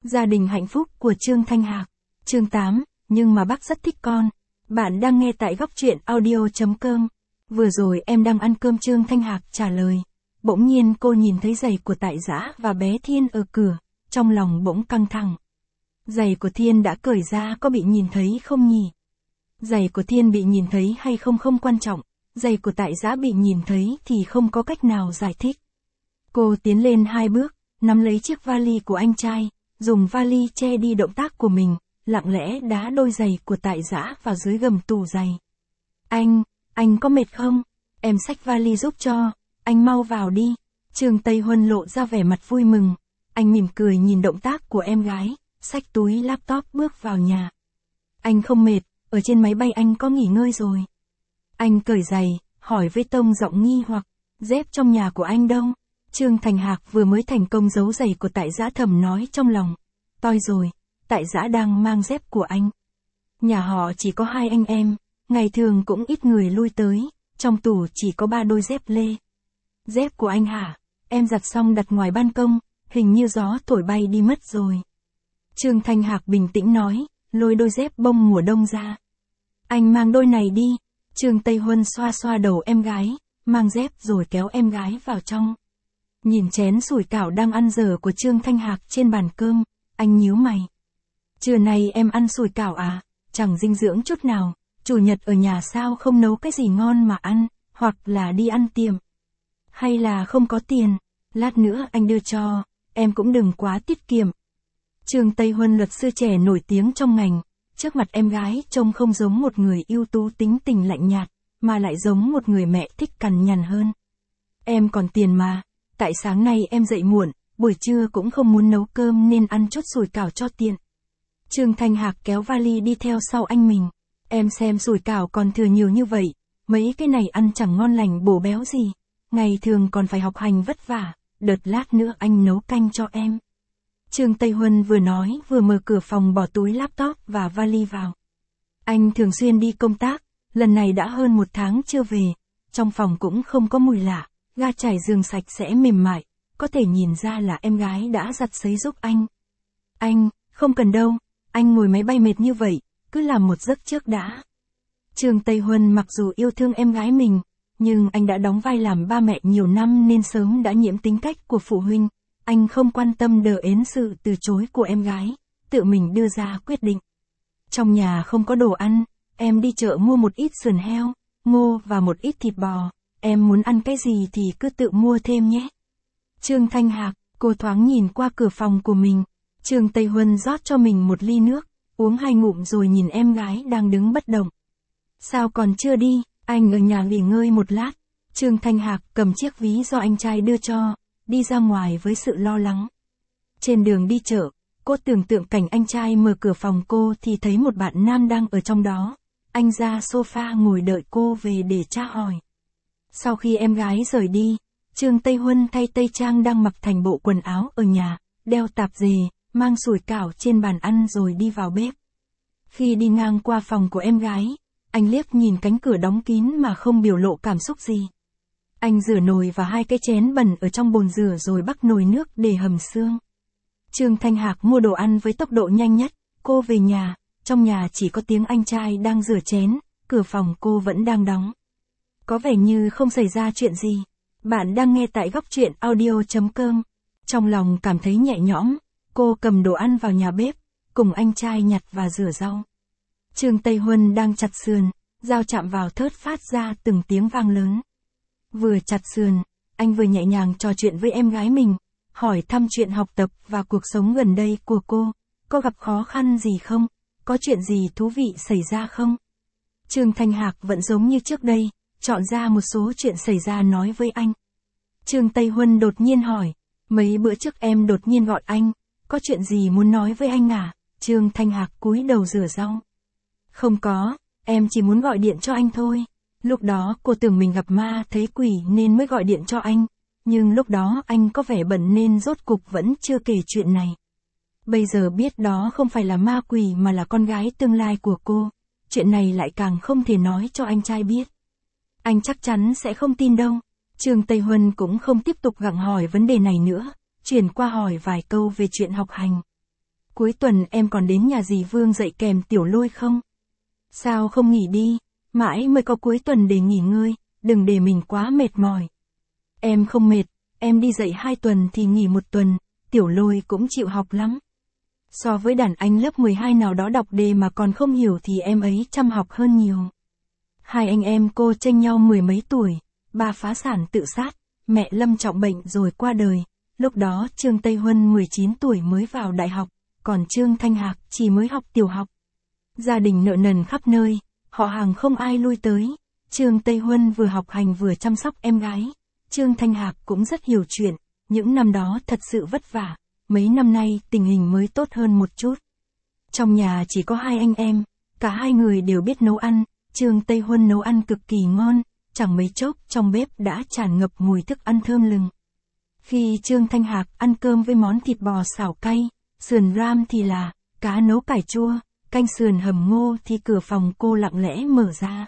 Gia đình hạnh phúc của Trương Thanh Hạc. Chương 8, nhưng mà bác rất thích con. Bạn đang nghe tại góc truyện audio.com. Vừa rồi em đang ăn cơm, Trương Thanh Hạc trả lời. Bỗng nhiên cô nhìn thấy giày của Tại Dã và bé Thiên ở cửa, trong lòng bỗng căng thẳng. Giày của Thiên đã cởi ra, có bị nhìn thấy không nhỉ? Giày của Thiên bị nhìn thấy hay không không quan trọng, giày của Tại Dã bị nhìn thấy thì không có cách nào giải thích. Cô tiến lên 2 bước, nắm lấy chiếc vali của anh trai, dùng vali che đi động tác của mình, lặng lẽ đá đôi giày của Tại Dã vào dưới gầm tủ giày. Anh có mệt không? Em xách vali giúp cho, anh mau vào đi. Trương Tây Huân lộ ra vẻ mặt vui mừng, anh mỉm cười nhìn động tác của em gái, xách túi laptop bước vào nhà. Anh không mệt, ở trên máy bay anh có nghỉ ngơi rồi. Anh cởi giày, hỏi với tông giọng nghi hoặc, dép trong nhà của anh đâu? Trương Thành Hạc vừa mới thành công giấu giày của Tại Dã, thầm nói trong lòng. Toi rồi, Tại Dã đang mang dép của anh. Nhà họ chỉ có 2 anh em, ngày thường cũng ít người lui tới, trong tủ chỉ có 3 đôi dép lê. Dép của anh hả? Em giặt xong đặt ngoài ban công, hình như gió thổi bay đi mất rồi. Trương Thanh Hạc bình tĩnh nói, lôi đôi dép bông mùa đông ra. Anh mang đôi này đi. Trương Tây Huân xoa xoa đầu em gái, mang dép rồi kéo em gái vào trong. Nhìn chén sủi cảo đang ăn dở của Trương Thanh Hạc trên bàn cơm, anh nhíu mày. Trưa nay em ăn sủi cảo à? Chẳng dinh dưỡng chút nào, chủ nhật ở nhà sao không nấu cái gì ngon mà ăn, hoặc là đi ăn tiệm. Hay là không có tiền, lát nữa anh đưa cho, em cũng đừng quá tiết kiệm. Trương Tây Huân luật sư trẻ nổi tiếng trong ngành, trước mặt em gái trông không giống một người ưu tú tính tình lạnh nhạt, mà lại giống một người mẹ thích cằn nhằn hơn. Em còn tiền mà, tại sáng nay em dậy muộn, buổi trưa cũng không muốn nấu cơm nên ăn chút sủi cảo cho tiện. Trương Thanh Hạc kéo vali đi theo sau anh mình. Em xem sủi cảo còn thừa nhiều như vậy, mấy cái này ăn chẳng ngon lành bổ béo gì, ngày thường còn phải học hành vất vả, đợt lát nữa anh nấu canh cho em. Trương Tây Huân vừa nói vừa mở cửa phòng bỏ túi laptop và vali vào. Anh thường xuyên đi công tác, lần này đã hơn 1 tháng chưa về, trong phòng cũng không có mùi lạ, ga trải giường sạch sẽ mềm mại, có thể nhìn ra là em gái đã giặt sấy giúp anh. Anh, không cần đâu, anh ngồi máy bay mệt như vậy, cứ làm một giấc trước đã. Trương Tây Huân mặc dù yêu thương em gái mình, nhưng anh đã đóng vai làm ba mẹ nhiều năm nên sớm đã nhiễm tính cách của phụ huynh. Anh không quan tâm đờ ến sự từ chối của em gái, tự mình đưa ra quyết định. Trong nhà không có đồ ăn, em đi chợ mua một ít sườn heo, ngô và một ít thịt bò, em muốn ăn cái gì thì cứ tự mua thêm nhé. Trương Thanh Hạc, cô thoáng nhìn qua cửa phòng của mình, Trương Tây Huân rót cho mình một ly nước, uống 2 ngụm rồi nhìn em gái đang đứng bất động. Sao còn chưa đi, anh ở nhà nghỉ ngơi một lát. Trương Thanh Hạc cầm chiếc ví do anh trai đưa cho, đi ra ngoài với sự lo lắng. Trên đường đi chợ, cô tưởng tượng cảnh anh trai mở cửa phòng cô thì thấy một bạn nam đang ở trong đó. Anh ra sofa ngồi đợi cô về để tra hỏi. Sau khi em gái rời đi, Trương Tây Huân thay tây trang đang mặc thành bộ quần áo ở nhà, đeo tạp dề, mang sủi cảo trên bàn ăn rồi đi vào bếp. Khi đi ngang qua phòng của em gái, anh liếc nhìn cánh cửa đóng kín mà không biểu lộ cảm xúc gì. Anh rửa nồi và 2 cái chén bẩn ở trong bồn rửa rồi bắc nồi nước để hầm xương. Trương Thanh Hạc mua đồ ăn với tốc độ nhanh nhất, cô về nhà, trong nhà chỉ có tiếng anh trai đang rửa chén, cửa phòng cô vẫn đang đóng. Có vẻ như không xảy ra chuyện gì. Bạn đang nghe tại góc truyện audio.com. Trong lòng cảm thấy nhẹ nhõm, cô cầm đồ ăn vào nhà bếp, cùng anh trai nhặt và rửa rau. Trương Tây Huân đang chặt sườn, dao chạm vào thớt phát ra từng tiếng vang lớn. Vừa chặt sườn, anh vừa nhẹ nhàng trò chuyện với em gái mình, hỏi thăm chuyện học tập và cuộc sống gần đây của cô, có gặp khó khăn gì không, có chuyện gì thú vị xảy ra không. Trương Thanh Hạc vẫn giống như trước đây, chọn ra một số chuyện xảy ra nói với anh. Trương Tây Huân đột nhiên hỏi, mấy bữa trước em đột nhiên gọi anh, có chuyện gì muốn nói với anh à? Trương Thanh Hạc cúi đầu rửa rau. Không có, em chỉ muốn gọi điện cho anh thôi. Lúc đó cô tưởng mình gặp ma thấy quỷ nên mới gọi điện cho anh, nhưng lúc đó anh có vẻ bận nên rốt cục vẫn chưa kể chuyện này. Bây giờ biết đó không phải là ma quỷ mà là con gái tương lai của cô, chuyện này lại càng không thể nói cho anh trai biết. Anh chắc chắn sẽ không tin đâu. Trương Tây Huân cũng không tiếp tục gặng hỏi vấn đề này nữa, chuyển qua hỏi vài câu về chuyện học hành. cuối tuần em còn đến nhà dì Vương dạy kèm Tiểu Lôi không? Sao không nghỉ đi, mãi mới có cuối tuần để nghỉ ngơi, đừng để mình quá mệt mỏi. Em không mệt, em đi dạy 2 tuần thì nghỉ 1 tuần, Tiểu Lôi cũng chịu học lắm. So với đàn anh lớp 12 nào đó đọc đề mà còn không hiểu thì em ấy chăm học hơn nhiều. 2 anh em cô chênh nhau 10 mấy tuổi, ba phá sản tự sát, mẹ lâm trọng bệnh rồi qua đời. Lúc đó Trương Tây Huân 19 tuổi mới vào đại học, còn Trương Thanh Hạc chỉ mới học tiểu học. Gia đình nợ nần khắp nơi, họ hàng không ai lui tới. Trương Tây Huân vừa học hành vừa chăm sóc em gái. Trương Thanh Hạc cũng rất hiểu chuyện, những năm đó thật sự vất vả, mấy năm nay tình hình mới tốt hơn một chút. Trong nhà chỉ có 2 anh em, cả 2 người đều biết nấu ăn, Trương Tây Huân nấu ăn cực kỳ ngon, chẳng mấy chốc trong bếp đã tràn ngập mùi thức ăn thơm lừng. Khi Trương Thanh Hạc ăn cơm với món thịt bò xào cay, sườn ram thì là cá nấu cải chua, canh sườn hầm ngô thì cửa phòng cô lặng lẽ mở ra.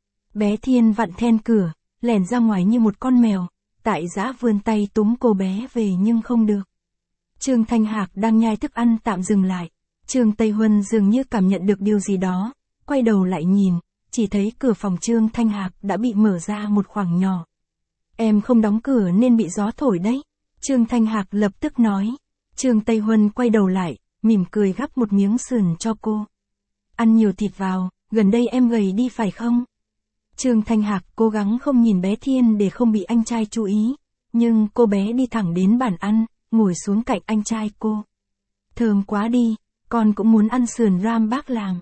Bé Thiên vặn then cửa, lẻn ra ngoài như một con mèo, Tại Giã vươn tay túm cô bé về nhưng không được. Trương Thanh Hạc đang nhai thức ăn tạm dừng lại. Trương Tây Huân dường như cảm nhận được điều gì đó, quay đầu lại nhìn, chỉ thấy cửa phòng Trương Thanh Hạc đã bị mở ra một khoảng nhỏ. Em không đóng cửa nên bị gió thổi đấy. Trương Thanh Hạc lập tức nói. Trương Tây Huân quay đầu lại, mỉm cười gắp một miếng sườn cho cô. Ăn nhiều thịt vào, gần đây em gầy đi phải không? Trương Thanh Hạc cố gắng không nhìn bé Thiên để không bị anh trai chú ý, nhưng cô bé đi thẳng đến bàn ăn, ngồi xuống cạnh anh trai cô. Thơm quá đi, con cũng muốn ăn sườn ram bác làm.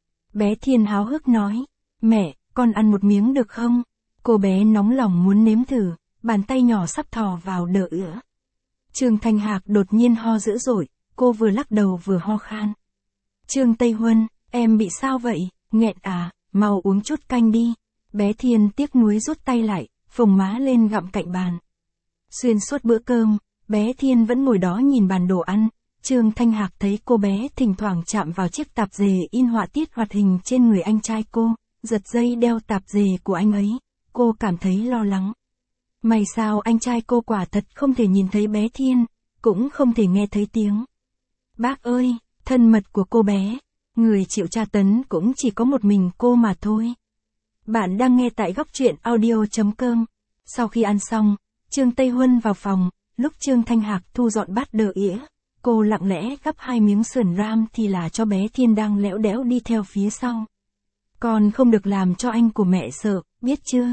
Bé Thiên háo hức nói, mẹ, con ăn một miếng được không? Cô bé nóng lòng muốn nếm thử, bàn tay nhỏ sắp thò vào đỡ ữa. Trương Thanh Hạc đột nhiên ho dữ dội, cô vừa lắc đầu vừa ho khan. Trương Tây Huân, em bị sao vậy, nghẹn à, mau uống chút canh đi. Bé Thiên tiếc nuối rút tay lại, phồng má lên gặm cạnh bàn. Xuyên suốt bữa cơm, bé Thiên vẫn ngồi đó nhìn bàn đồ ăn. Trương Thanh Hạc thấy cô bé thỉnh thoảng chạm vào chiếc tạp dề in họa tiết hoạt hình trên người anh trai cô, giật dây đeo tạp dề của anh ấy. Cô cảm thấy lo lắng. May sao anh trai cô quả thật không thể nhìn thấy bé Thiên, cũng không thể nghe thấy tiếng. Bác ơi, thân mật của cô bé, người chịu tra tấn cũng chỉ có một mình cô mà thôi. Bạn đang nghe tại góc truyện audio.com. Sau khi ăn xong, Trương Tây Huân vào phòng, lúc Trương Thanh Hạc thu dọn bát đỡ ỉa, cô lặng lẽ gắp 2 miếng sườn ram thì là cho bé Thiên đang lẽo đẽo đi theo phía sau. Con không được làm cho anh của mẹ sợ, biết chưa?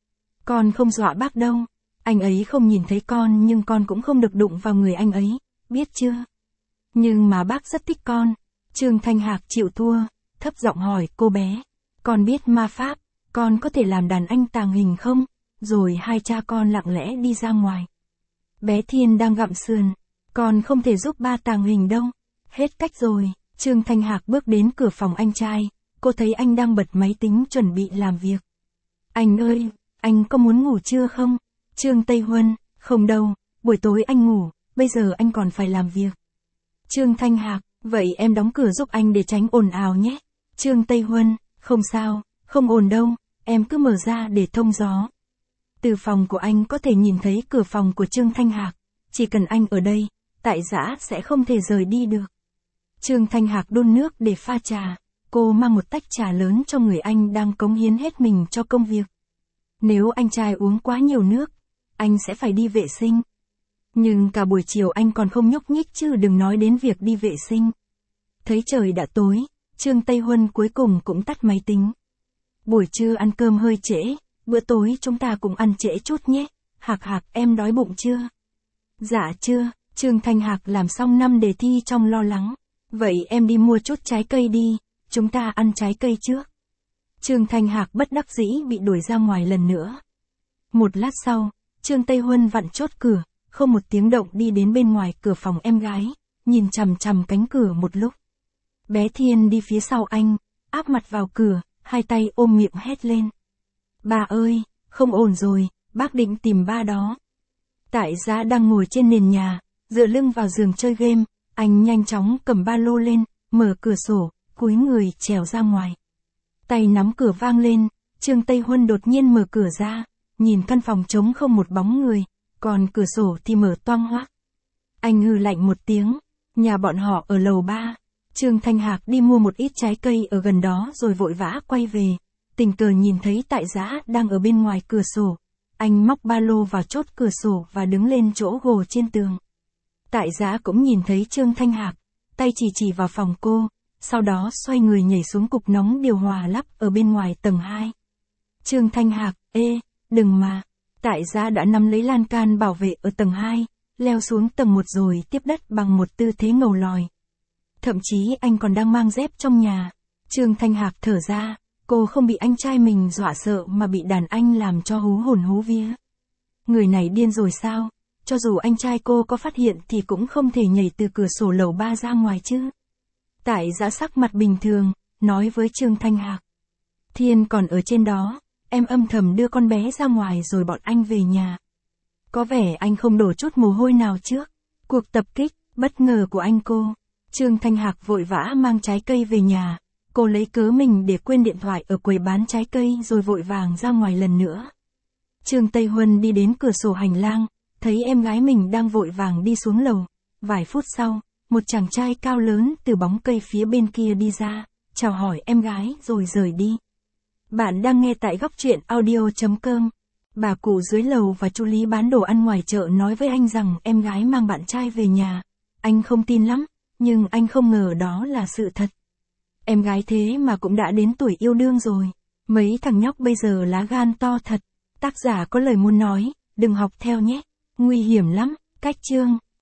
Con không dọa bác đâu, anh ấy không nhìn thấy con nhưng con cũng không được đụng vào người anh ấy, biết chưa? Nhưng mà bác rất thích con. Trương Thanh Hạc chịu thua, thấp giọng hỏi cô bé, con biết ma pháp, con có thể làm đàn anh tàng hình không? Rồi hai cha con lặng lẽ đi ra ngoài. Bé Thiên đang gặm sườn, con không thể giúp ba tàng hình đâu. Hết cách rồi, Trương Thanh Hạc bước đến cửa phòng anh trai, cô thấy anh đang bật máy tính chuẩn bị làm việc. Anh ơi, anh có muốn ngủ chưa không? Trương Tây Huân, không đâu, buổi tối anh ngủ, bây giờ anh còn phải làm việc. Trương Thanh Hạc, vậy em đóng cửa giúp anh để tránh ồn ào nhé. Trương Tây Huân, không sao, không ồn đâu, em cứ mở ra để thông gió. Từ phòng của anh có thể nhìn thấy cửa phòng của Trương Thanh Hạc, chỉ cần anh ở đây, Tại Giã sẽ không thể rời đi được. Trương Thanh Hạc đun nước để pha trà, cô mang một tách trà lớn cho người anh đang cống hiến hết mình cho công việc. Nếu anh trai uống quá nhiều nước, anh sẽ phải đi vệ sinh. Nhưng cả buổi chiều anh còn không nhúc nhích chứ đừng nói đến việc đi vệ sinh. Thấy trời đã tối, Trương Tây Huân cuối cùng cũng tắt máy tính. Buổi trưa ăn cơm hơi trễ, bữa tối chúng ta cùng ăn trễ chút nhé. Hạc Hạc em đói bụng chưa? Dạ chưa, Trương Thanh Hạc làm xong 5 đề thi trong lo lắng. Vậy em đi mua chút trái cây đi, chúng ta ăn trái cây trước. Trương Thanh Hạc bất đắc dĩ bị đuổi ra ngoài lần nữa. Một lát sau, Trương Tây Huân vặn chốt cửa, không một tiếng động đi đến bên ngoài cửa phòng em gái, nhìn chằm chằm cánh cửa một lúc. Bé Thiên đi phía sau anh, áp mặt vào cửa, hai tay ôm miệng hét lên. Ba ơi, không ổn rồi, bác định tìm ba đó. Tại Giã đang ngồi trên nền nhà, dựa lưng vào giường chơi game, anh nhanh chóng cầm ba lô lên, mở cửa sổ, cúi người trèo ra ngoài. Tay nắm cửa vang lên, Trương Tây Huân đột nhiên mở cửa ra, nhìn căn phòng trống không một bóng người, còn cửa sổ thì mở toang hoác. Anh hừ lạnh một tiếng, Nhà bọn họ ở lầu 3. Trương Thanh Hạc đi mua một ít trái cây ở gần đó rồi vội vã quay về. Tình cờ nhìn thấy Tại Giã đang ở bên ngoài cửa sổ. Anh móc ba lô vào chốt cửa sổ và đứng lên chỗ gồ trên tường. Tại Giã cũng nhìn thấy Trương Thanh Hạc, tay chỉ vào phòng cô, sau đó xoay người nhảy xuống cục nóng điều hòa lắp ở bên ngoài tầng 2. Trương Thanh Hạc, đừng mà. Tại Giã đã nắm lấy lan can bảo vệ ở tầng 2, leo xuống tầng 1 rồi tiếp đất bằng một tư thế ngầu lòi. Thậm chí anh còn đang mang dép trong nhà. Trương Thanh Hạc thở ra, cô không bị anh trai mình dọa sợ mà bị đàn anh làm cho hú hồn hú vía. Người này điên rồi sao? Cho dù anh trai cô có phát hiện thì cũng không thể nhảy từ cửa sổ lầu 3 ra ngoài chứ. Tại Giã sắc mặt bình thường, nói với Trương Thanh Hạc. Thiên còn ở trên đó, em âm thầm đưa con bé ra ngoài rồi bọn anh về nhà. Có vẻ anh không đổ chút mồ hôi nào trước cuộc tập kích bất ngờ của anh cô. Trương Thanh Hạc vội vã mang trái cây về nhà. Cô lấy cớ mình để quên điện thoại ở quầy bán trái cây rồi vội vàng ra ngoài lần nữa. Trương Tây Huân đi đến cửa sổ hành lang, thấy em gái mình đang vội vàng đi xuống lầu. Vài phút sau, một chàng trai cao lớn từ bóng cây phía bên kia đi ra, chào hỏi em gái rồi rời đi. Bạn đang nghe tại Góc Truyện Audio.com. Bà cụ dưới lầu và chú Lý bán đồ ăn ngoài chợ nói với anh rằng em gái mang bạn trai về nhà. Anh không tin lắm, nhưng anh không ngờ đó là sự thật. Em gái thế mà cũng đã đến tuổi yêu đương rồi. Mấy thằng nhóc bây giờ lá gan to thật. Tác giả có lời muốn nói, đừng học theo nhé. Nguy hiểm lắm. Cách chương.